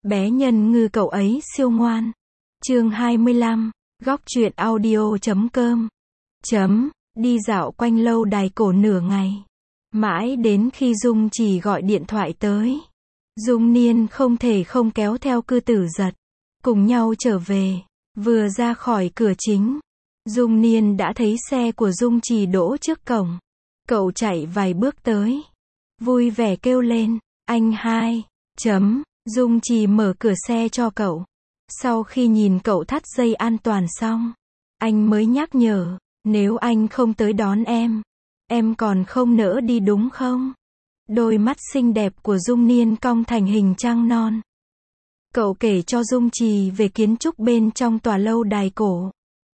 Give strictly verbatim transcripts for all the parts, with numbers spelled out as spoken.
Bé nhân ngư cậu ấy siêu ngoan. Chương hai mươi lăm, góc truyện audio chấm com. Chấm, đi dạo quanh lâu đài cổ nửa ngày. Mãi đến khi Dung Chỉ gọi điện thoại tới. Dung Niên không thể không kéo theo Cư Tử Giật. Cùng nhau trở về. Vừa ra khỏi cửa chính. Dung Niên đã thấy xe của Dung Chỉ đỗ trước cổng. Cậu chạy vài bước tới. Vui vẻ kêu lên, anh hai, chấm. Dung Chỉ mở cửa xe cho cậu. Sau khi nhìn cậu thắt dây an toàn xong, anh mới nhắc nhở, nếu anh không tới đón em, em còn không nỡ đi đúng không? Đôi mắt xinh đẹp của Dung Niên cong thành hình trăng non. Cậu kể cho Dung Chỉ về kiến trúc bên trong tòa lâu đài cổ.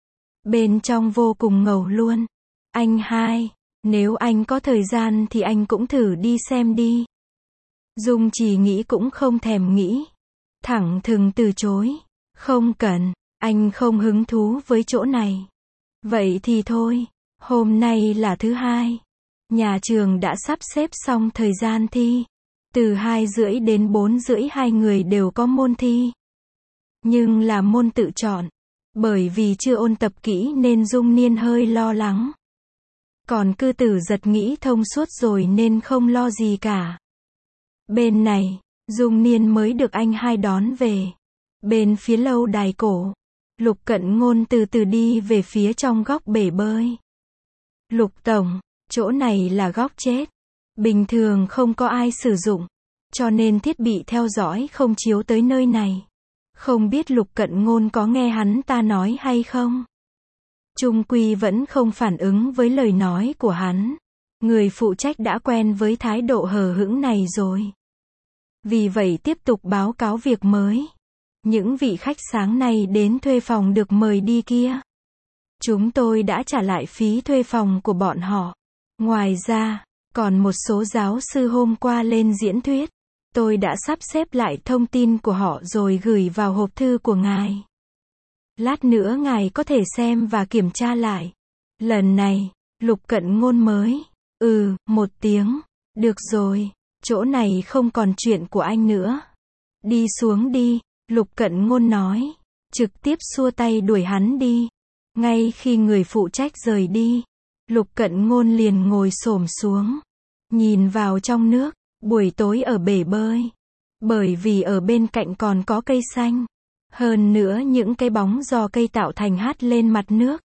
Bên trong vô cùng ngầu luôn. Anh hai, nếu anh có thời gian thì anh cũng thử đi xem đi. Dung Chỉ nghĩ cũng không thèm nghĩ. Thẳng thừng từ chối. Không cần, anh không hứng thú với chỗ này. Vậy thì thôi, hôm nay là thứ hai. Nhà trường đã sắp xếp xong thời gian thi. Từ hai rưỡi đến bốn rưỡi hai người đều có môn thi. Nhưng là môn tự chọn. Bởi vì chưa ôn tập kỹ nên Dung Niên hơi lo lắng. Còn Cư Tử Giật nghĩ thông suốt rồi nên không lo gì cả. Bên này, Dung Niên mới được anh hai đón về. Bên phía lâu đài cổ, Lục Cận Ngôn từ từ đi về phía trong góc bể bơi. Lục tổng, chỗ này là góc chết. Bình thường không có ai sử dụng, cho nên thiết bị theo dõi không chiếu tới nơi này. Không biết Lục Cận Ngôn có nghe hắn ta nói hay không? Trung quy vẫn không phản ứng với lời nói của hắn. Người phụ trách đã quen với thái độ hờ hững này rồi. Vì vậy tiếp tục báo cáo việc mới. Những vị khách sáng nay đến thuê phòng được mời đi kia. Chúng tôi đã trả lại phí thuê phòng của bọn họ. Ngoài ra, còn một số giáo sư hôm qua lên diễn thuyết. Tôi đã sắp xếp lại thông tin của họ rồi gửi vào hộp thư của ngài. Lát nữa ngài có thể xem và kiểm tra lại. Lần này, Lục Cận Ngôn mới. Ừ, một tiếng. Được rồi, chỗ này không còn chuyện của anh nữa. Đi xuống đi, Lục Cận Ngôn nói. Trực tiếp xua tay đuổi hắn đi. Ngay khi người phụ trách rời đi, Lục Cận Ngôn liền ngồi xổm xuống. Nhìn vào trong nước, buổi tối ở bể bơi. Bởi vì ở bên cạnh còn có cây xanh. Hơn nữa những cái bóng do cây tạo thành hắt lên mặt nước.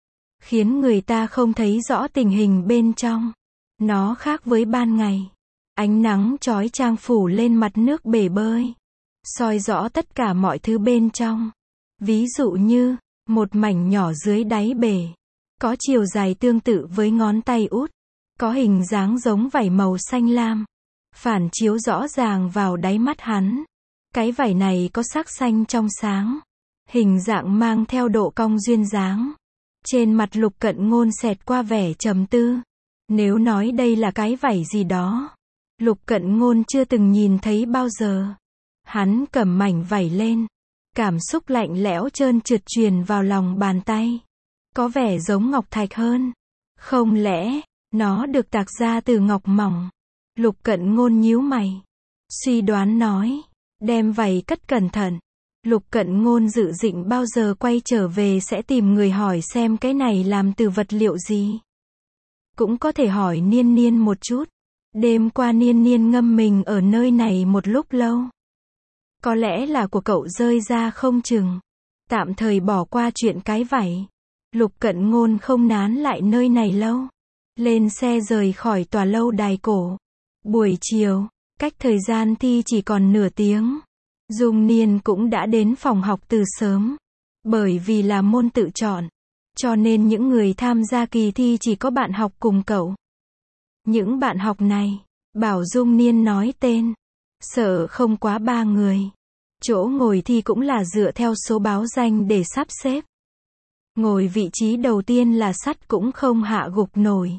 Khiến người ta không thấy rõ tình hình bên trong. Nó khác với ban ngày. Ánh nắng chói chang phủ lên mặt nước bể bơi. Soi rõ tất cả mọi thứ bên trong. Ví dụ như, một mảnh nhỏ dưới đáy bể. Có chiều dài tương tự với ngón tay út. Có hình dáng giống vảy màu xanh lam. Phản chiếu rõ ràng vào đáy mắt hắn. Cái vảy này có sắc xanh trong sáng. Hình dạng mang theo độ cong duyên dáng. Trên mặt Lục Cận Ngôn xẹt qua vẻ trầm tư. Nếu nói đây là cái vảy gì đó, Lục Cận Ngôn chưa từng nhìn thấy bao giờ. Hắn cầm mảnh vảy lên. Cảm xúc lạnh lẽo trơn trượt truyền vào lòng bàn tay. Có vẻ giống ngọc thạch hơn. Không lẽ, nó được tạc ra từ ngọc mỏng? Lục Cận Ngôn nhíu mày. Suy đoán nói. Đem vảy cất cẩn thận. Lục Cận Ngôn dự định bao giờ quay trở về sẽ tìm người hỏi xem cái này làm từ vật liệu gì. Cũng có thể hỏi Niên Niên một chút. Đêm qua Niên Niên ngâm mình ở nơi này một lúc lâu. Có lẽ là của cậu rơi ra không chừng. Tạm thời bỏ qua chuyện cái vảy. Lục Cận Ngôn không nán lại nơi này lâu. Lên xe rời khỏi tòa lâu đài cổ. Buổi chiều, cách thời gian thi chỉ còn nửa tiếng. Dung Niên cũng đã đến phòng học từ sớm. Bởi vì là môn tự chọn. Cho nên những người tham gia kỳ thi chỉ có bạn học cùng cậu. Những bạn học này, bảo Dung Niên nói tên. Sợ không quá ba người. Chỗ ngồi thi cũng là dựa theo số báo danh để sắp xếp. Ngồi vị trí đầu tiên là sắt cũng không hạ gục nổi.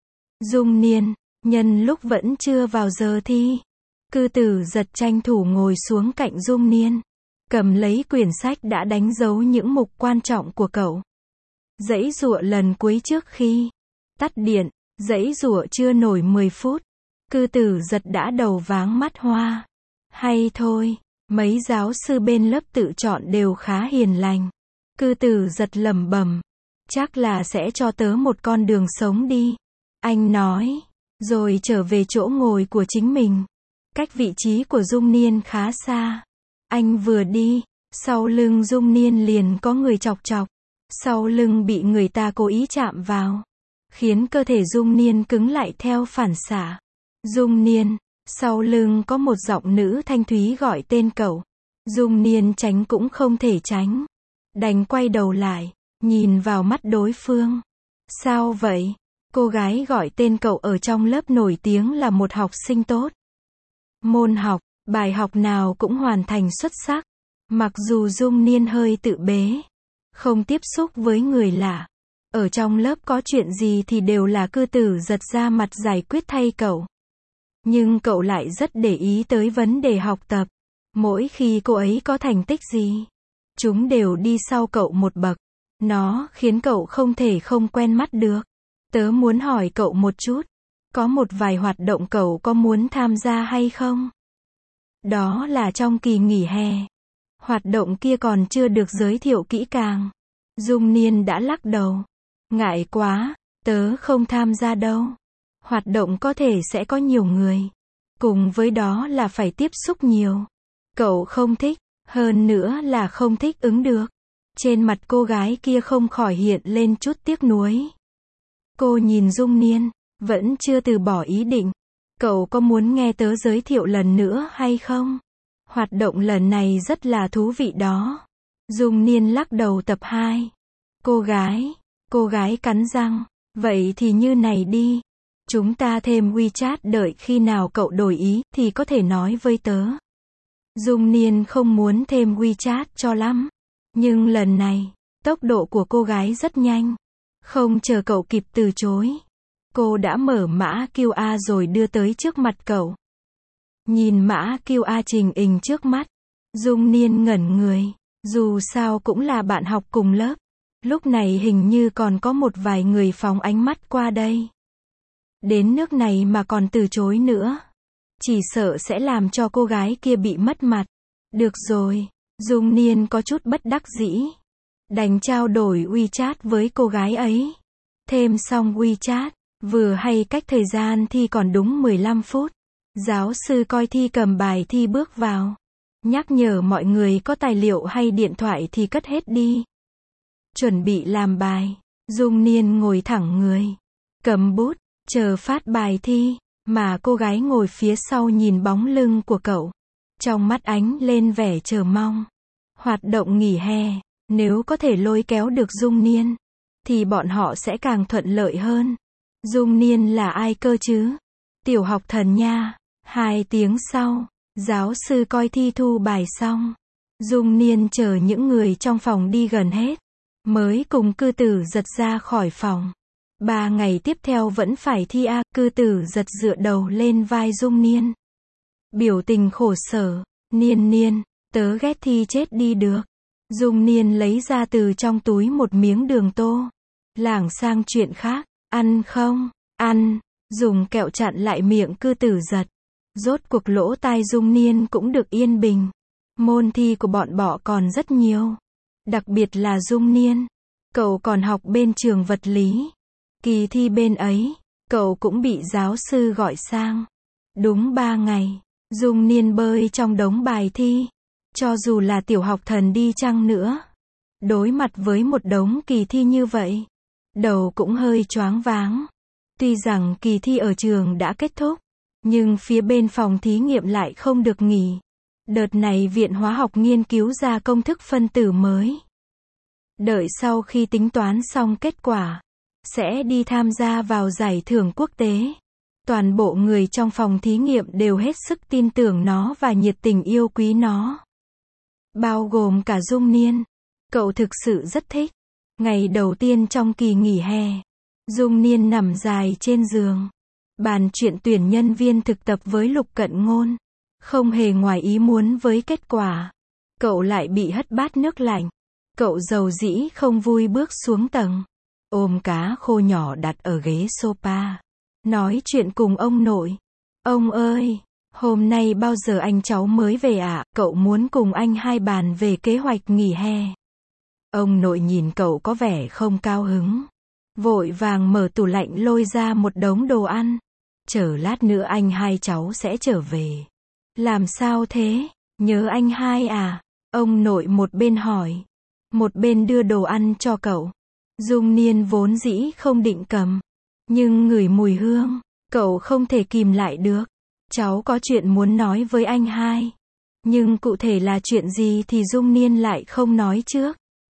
Dung Niên, nhân lúc vẫn chưa vào giờ thi. Cư Tử Giật tranh thủ ngồi xuống cạnh Dung Niên. Cầm lấy quyển sách đã đánh dấu những mục quan trọng của cậu. Giãy giụa lần cuối trước khi tắt điện, giãy giụa chưa nổi mười phút. Cư Tử Giật đã đầu váng mắt hoa. Hay thôi, Mấy giáo sư bên lớp tự chọn đều khá hiền lành. Cư Tử Giật lẩm bẩm, chắc là sẽ cho tớ một con đường sống đi. Anh nói, rồi trở về chỗ ngồi của chính mình. Cách vị trí của Dung Niên khá xa. Anh vừa đi, sau lưng Dung Niên liền có người chọc chọc. Sau lưng bị người ta cố ý chạm vào, khiến cơ thể Dung Niên cứng lại theo phản xạ. Dung Niên, sau lưng có một giọng nữ thanh thúy gọi tên cậu. Dung Niên tránh cũng không thể tránh. Đành quay đầu lại, nhìn vào mắt đối phương. Sao vậy? Cô gái gọi tên cậu ở trong lớp nổi tiếng là một học sinh tốt. Môn học, bài học nào cũng hoàn thành xuất sắc. Mặc dù Dung Niên hơi tự bế, không tiếp xúc với người lạ. Ở trong lớp có chuyện gì thì đều là Cư Tử Giật ra mặt giải quyết thay cậu. Nhưng cậu lại rất để ý tới vấn đề học tập. Mỗi khi cô ấy có thành tích gì, chúng đều đi sau cậu một bậc. Nó khiến cậu không thể không quen mắt được. Tớ muốn hỏi cậu một chút. Có một vài hoạt động cậu có muốn tham gia hay không? Đó là trong kỳ nghỉ hè. Hoạt động kia còn chưa được giới thiệu kỹ càng. Dung Niên đã lắc đầu. Ngại quá, tớ không tham gia đâu. Hoạt động có thể sẽ có nhiều người. Cùng với đó là phải tiếp xúc nhiều. Cậu không thích, hơn nữa là không thích ứng được. Trên mặt cô gái kia không khỏi hiện lên chút tiếc nuối. Cô nhìn Dung Niên, vẫn chưa từ bỏ ý định. Cậu có muốn nghe tớ giới thiệu lần nữa hay không? Hoạt động lần này rất là thú vị đó. Dung Niên lắc đầu. Tập hai. Cô gái, cô gái cắn răng. Vậy thì như này đi. Chúng ta thêm WeChat, đợi khi nào cậu đổi ý thì có thể nói với tớ. Dung Niên không muốn thêm WeChat cho lắm. Nhưng lần này, tốc độ của cô gái rất nhanh. Không chờ cậu kịp từ chối, cô đã mở mã quy rờ rồi đưa tới trước mặt cậu. Nhìn mã quy rờ trình hình trước mắt, Dung Niên ngẩn người. Dù sao cũng là bạn học cùng lớp. Lúc này hình như còn có một vài người phóng ánh mắt qua đây. Đến nước này mà còn từ chối nữa, chỉ sợ sẽ làm cho cô gái kia bị mất mặt. Được rồi, Dung Niên có chút bất đắc dĩ. Đành trao đổi WeChat với cô gái ấy. Thêm xong WeChat, vừa hay cách thời gian thi còn đúng mười lăm phút. Giáo sư coi thi cầm bài thi bước vào. Nhắc nhở mọi người có tài liệu hay điện thoại thì cất hết đi. Chuẩn bị làm bài, Dung Niên ngồi thẳng người, cầm bút, chờ phát bài thi, mà cô gái ngồi phía sau nhìn bóng lưng của cậu. Trong mắt ánh lên vẻ chờ mong. Hoạt động nghỉ hè, nếu có thể lôi kéo được Dung Niên, thì bọn họ sẽ càng thuận lợi hơn. Dung Niên là ai cơ chứ? Tiểu học thần nha. Hai tiếng sau, giáo sư coi thi thu bài xong. Dung Niên chờ những người trong phòng đi gần hết, mới cùng Cư Tử Giật ra khỏi phòng. Ba ngày tiếp theo vẫn phải thi a. Cư Tử Giật dựa đầu lên vai Dung Niên, biểu tình khổ sở. Niên niên, tớ ghét thi chết đi được. Dung Niên lấy ra từ trong túi một miếng đường tô. Lảng sang chuyện khác. Ăn không? Ăn. Dùng kẹo chặn lại miệng Cư Tử Giật. Rốt cuộc lỗ tai Dung Niên cũng được yên bình. Môn thi của bọn bọ còn rất nhiều. Đặc biệt là Dung Niên. Cậu còn học bên trường vật lý. Kỳ thi bên ấy, cậu cũng bị giáo sư gọi sang. Đúng ba ngày, Dung Niên bơi trong đống bài thi. Cho dù là tiểu học thần đi chăng nữa, đối mặt với một đống kỳ thi như vậy, đầu cũng hơi choáng váng. Tuy rằng kỳ thi ở trường đã kết thúc, nhưng phía bên phòng thí nghiệm lại không được nghỉ. Đợt này Viện Hóa học nghiên cứu ra công thức phân tử mới. Đợi sau khi tính toán xong kết quả, sẽ đi tham gia vào giải thưởng quốc tế. Toàn bộ người trong phòng thí nghiệm đều hết sức tin tưởng nó và nhiệt tình yêu quý nó. Bao gồm cả Dung Niên. Cậu thực sự rất thích. Ngày đầu tiên trong kỳ nghỉ hè, Dung Niên nằm dài trên giường, bàn chuyện tuyển nhân viên thực tập với Lục Cận Ngôn. Không hề ngoài ý muốn với kết quả. Cậu lại bị hất bát nước lạnh. Cậu dầu dĩ không vui bước xuống tầng, ôm cá khô nhỏ đặt ở ghế sofa, nói chuyện cùng ông nội. Ông ơi, Hôm nay bao giờ anh cháu mới về ạ? Cậu muốn cùng anh hai bàn về kế hoạch nghỉ hè. Ông nội nhìn cậu có vẻ không cao hứng. Vội vàng mở tủ lạnh lôi ra một đống đồ ăn. Chờ lát nữa anh hai cháu sẽ trở về. Làm sao thế? Nhớ anh hai à? Ông nội một bên hỏi. Một bên đưa đồ ăn cho cậu. Dung Niên vốn dĩ không định cầm. Nhưng ngửi mùi hương, cậu không thể kìm lại được. Cháu có chuyện muốn nói với anh hai. Nhưng cụ thể là chuyện gì thì Dung Niên lại không nói trước.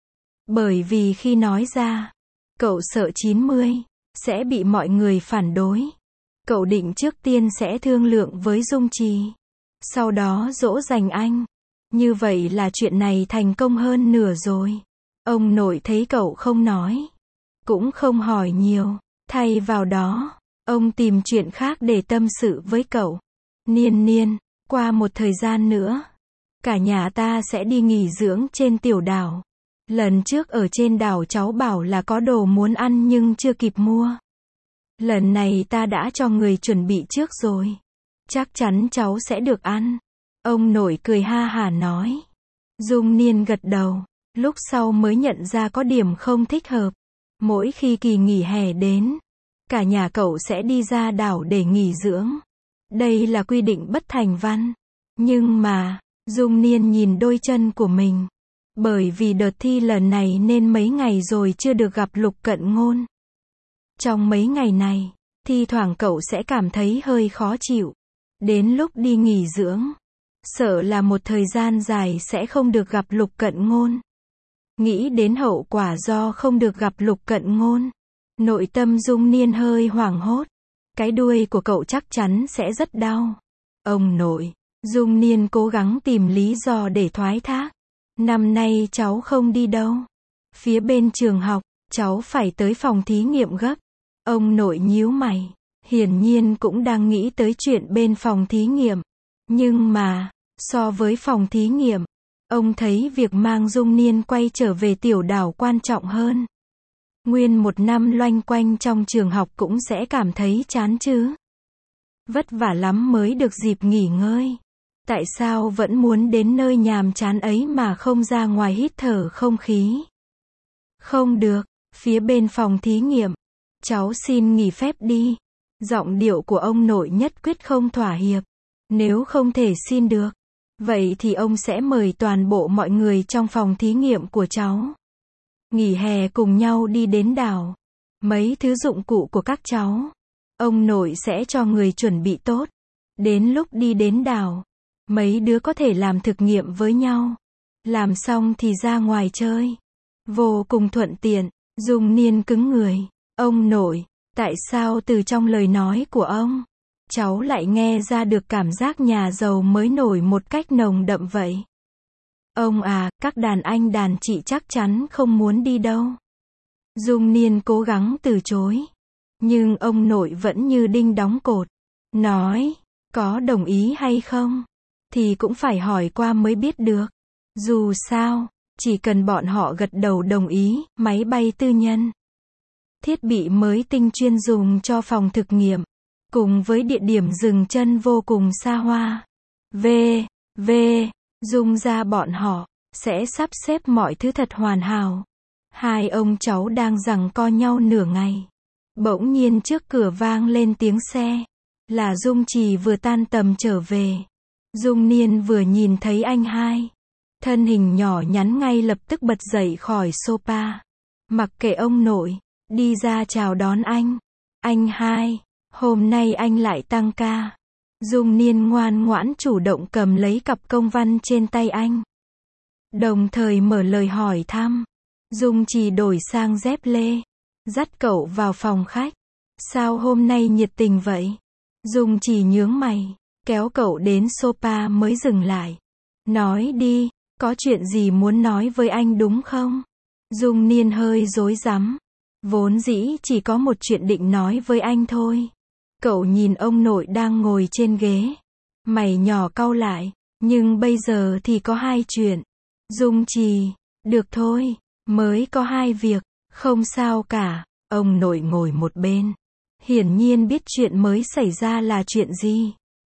Bởi vì khi nói ra, cậu sợ chín mươi sẽ bị mọi người phản đối. Cậu định trước tiên sẽ thương lượng với Dung Trì. Sau đó dỗ dành anh. Như vậy là chuyện này thành công hơn nửa rồi. Ông nội thấy cậu không nói. Cũng không hỏi nhiều. Thay vào đó, ông tìm chuyện khác để tâm sự với cậu. Niên niên, qua một thời gian nữa, cả nhà ta sẽ đi nghỉ dưỡng trên tiểu đảo. Lần trước ở trên đảo cháu bảo là có đồ muốn ăn nhưng chưa kịp mua. Lần này ta đã cho người chuẩn bị trước rồi. Chắc chắn cháu sẽ được ăn. Ông nội cười ha hả nói. Dung Niên gật đầu. Lúc sau mới nhận ra có điểm không thích hợp. Mỗi khi kỳ nghỉ hè đến, cả nhà cậu sẽ đi ra đảo để nghỉ dưỡng. Đây là quy định bất thành văn. Nhưng mà, Dung Niên nhìn đôi chân của mình. Bởi vì đợt thi lần này nên mấy ngày rồi chưa được gặp Lục Cận Ngôn. Trong mấy ngày này, thi thoảng cậu sẽ cảm thấy hơi khó chịu. Đến lúc đi nghỉ dưỡng, sợ là một thời gian dài sẽ không được gặp Lục Cận Ngôn. Nghĩ đến hậu quả do không được gặp Lục Cận Ngôn, nội tâm Dung Niên hơi hoảng hốt. Cái đuôi của cậu chắc chắn sẽ rất đau. Ông nội, Dung Niên cố gắng tìm lý do để thoái thác. Năm nay cháu không đi đâu. Phía bên trường học, cháu phải tới phòng thí nghiệm gấp. Ông nội nhíu mày. Hiển nhiên cũng đang nghĩ tới chuyện bên phòng thí nghiệm. Nhưng mà, so với phòng thí nghiệm, ông thấy việc mang Dung Niên quay trở về tiểu đảo quan trọng hơn. Nguyên một năm loanh quanh trong trường học cũng sẽ cảm thấy chán chứ. Vất vả lắm mới được dịp nghỉ ngơi. Tại sao vẫn muốn đến nơi nhàm chán ấy mà không ra ngoài hít thở không khí? Không được, phía bên phòng thí nghiệm. Cháu xin nghỉ phép đi. Giọng điệu của ông nội nhất quyết không thỏa hiệp. Nếu không thể xin được, vậy thì ông sẽ mời toàn bộ mọi người trong phòng thí nghiệm của cháu. Nghỉ hè cùng nhau đi đến đảo. Mấy thứ dụng cụ của các cháu, ông nội sẽ cho người chuẩn bị tốt. Đến lúc đi đến đảo, mấy đứa có thể làm thực nghiệm với nhau. Làm xong thì ra ngoài chơi. Vô cùng thuận tiện. Dung Niên cứng người. Ông nội, tại sao từ trong lời nói của ông, cháu lại nghe ra được cảm giác nhà giàu mới nổi một cách nồng đậm vậy? Ông à, các đàn anh đàn chị chắc chắn không muốn đi đâu. Dung Niên cố gắng từ chối. Nhưng ông nội vẫn như đinh đóng cột. Nói, có đồng ý hay không? Thì cũng phải hỏi qua mới biết được. Dù sao, chỉ cần bọn họ gật đầu đồng ý, máy bay tư nhân, thiết bị mới tinh chuyên dùng cho phòng thực nghiệm, cùng với địa điểm dừng chân vô cùng xa hoa. V. V. Dung ra bọn họ, sẽ sắp xếp mọi thứ thật hoàn hảo. Hai ông cháu đang giằng co nhau nửa ngày. Bỗng nhiên trước cửa vang lên tiếng xe. Là Dung Trì vừa tan tầm trở về. Dung Niên vừa nhìn thấy anh hai. Thân hình nhỏ nhắn ngay lập tức bật dậy khỏi sofa. Mặc kệ ông nội, đi ra chào đón anh. Anh hai, hôm nay anh lại tăng ca. Dung Niên ngoan ngoãn chủ động cầm lấy cặp công văn trên tay anh. Đồng thời mở lời hỏi thăm. Dung Trì đổi sang dép lê. Dắt cậu vào phòng khách. Sao hôm nay nhiệt tình vậy? Dung Trì nhướng mày. Kéo cậu đến sofa mới dừng lại. Nói đi, có chuyện gì muốn nói với anh đúng không? Dung Niên hơi rối rắm. Vốn dĩ chỉ có một chuyện định nói với anh thôi. Cậu nhìn ông nội đang ngồi trên ghế. Mày nhỏ cau lại. Nhưng bây giờ thì có hai chuyện. Dung Trì, được thôi, mới có hai việc, không sao cả. Ông nội ngồi một bên. Hiển nhiên biết chuyện mới xảy ra là chuyện gì.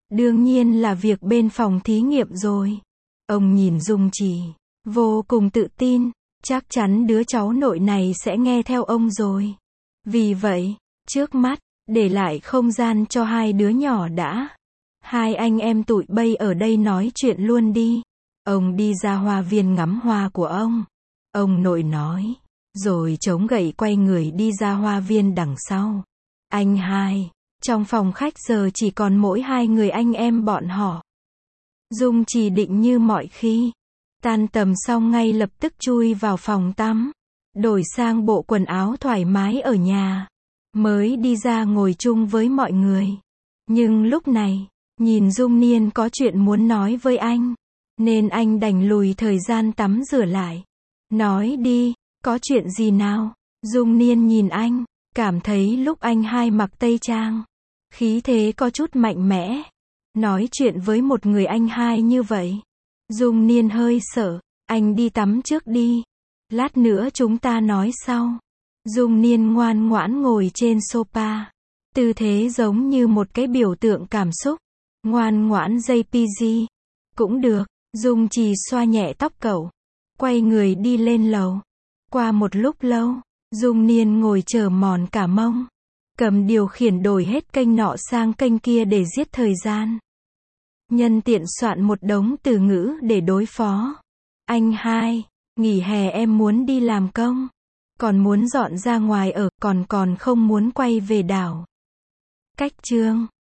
Đương nhiên là việc bên phòng thí nghiệm rồi. Ông nhìn Dung Trì, vô cùng tự tin, chắc chắn đứa cháu nội này sẽ nghe theo ông rồi. Vì vậy, trước mắt, để lại không gian cho hai đứa nhỏ đã. Hai anh em tụi bay ở đây nói chuyện luôn đi. Ông đi ra hoa viên ngắm hoa của ông. Ông nội nói, rồi chống gậy quay người đi ra hoa viên đằng sau. Anh hai, trong phòng khách giờ chỉ còn mỗi hai người anh em bọn họ. Dung Trì định như mọi khi, tan tầm xong ngay lập tức chui vào phòng tắm, đổi sang bộ quần áo thoải mái ở nhà, mới đi ra ngồi chung với mọi người. Nhưng lúc này, nhìn Dung Niên có chuyện muốn nói với anh, nên anh đành lùi thời gian tắm rửa lại. Nói đi, có chuyện gì nào? Dung Niên nhìn anh, cảm thấy lúc anh hai mặc tây trang, khí thế có chút mạnh mẽ. Nói chuyện với một người anh hai như vậy, Dung Niên hơi sợ. Anh đi tắm trước đi, lát nữa chúng ta nói sau. Dung Niên ngoan ngoãn ngồi trên sofa, tư thế giống như một cái biểu tượng cảm xúc. Ngoan ngoãn jê pê giê. Cũng được. Dung Trì xoa nhẹ tóc cậu, quay người đi lên lầu. Qua một lúc lâu, Dung Niên ngồi chờ mòn cả mông, cầm điều khiển đổi hết kênh nọ sang kênh kia để giết thời gian. Nhân tiện soạn một đống từ ngữ để đối phó. Anh hai, nghỉ hè em muốn đi làm công, còn muốn dọn ra ngoài ở, còn còn không muốn quay về đảo. Cách chương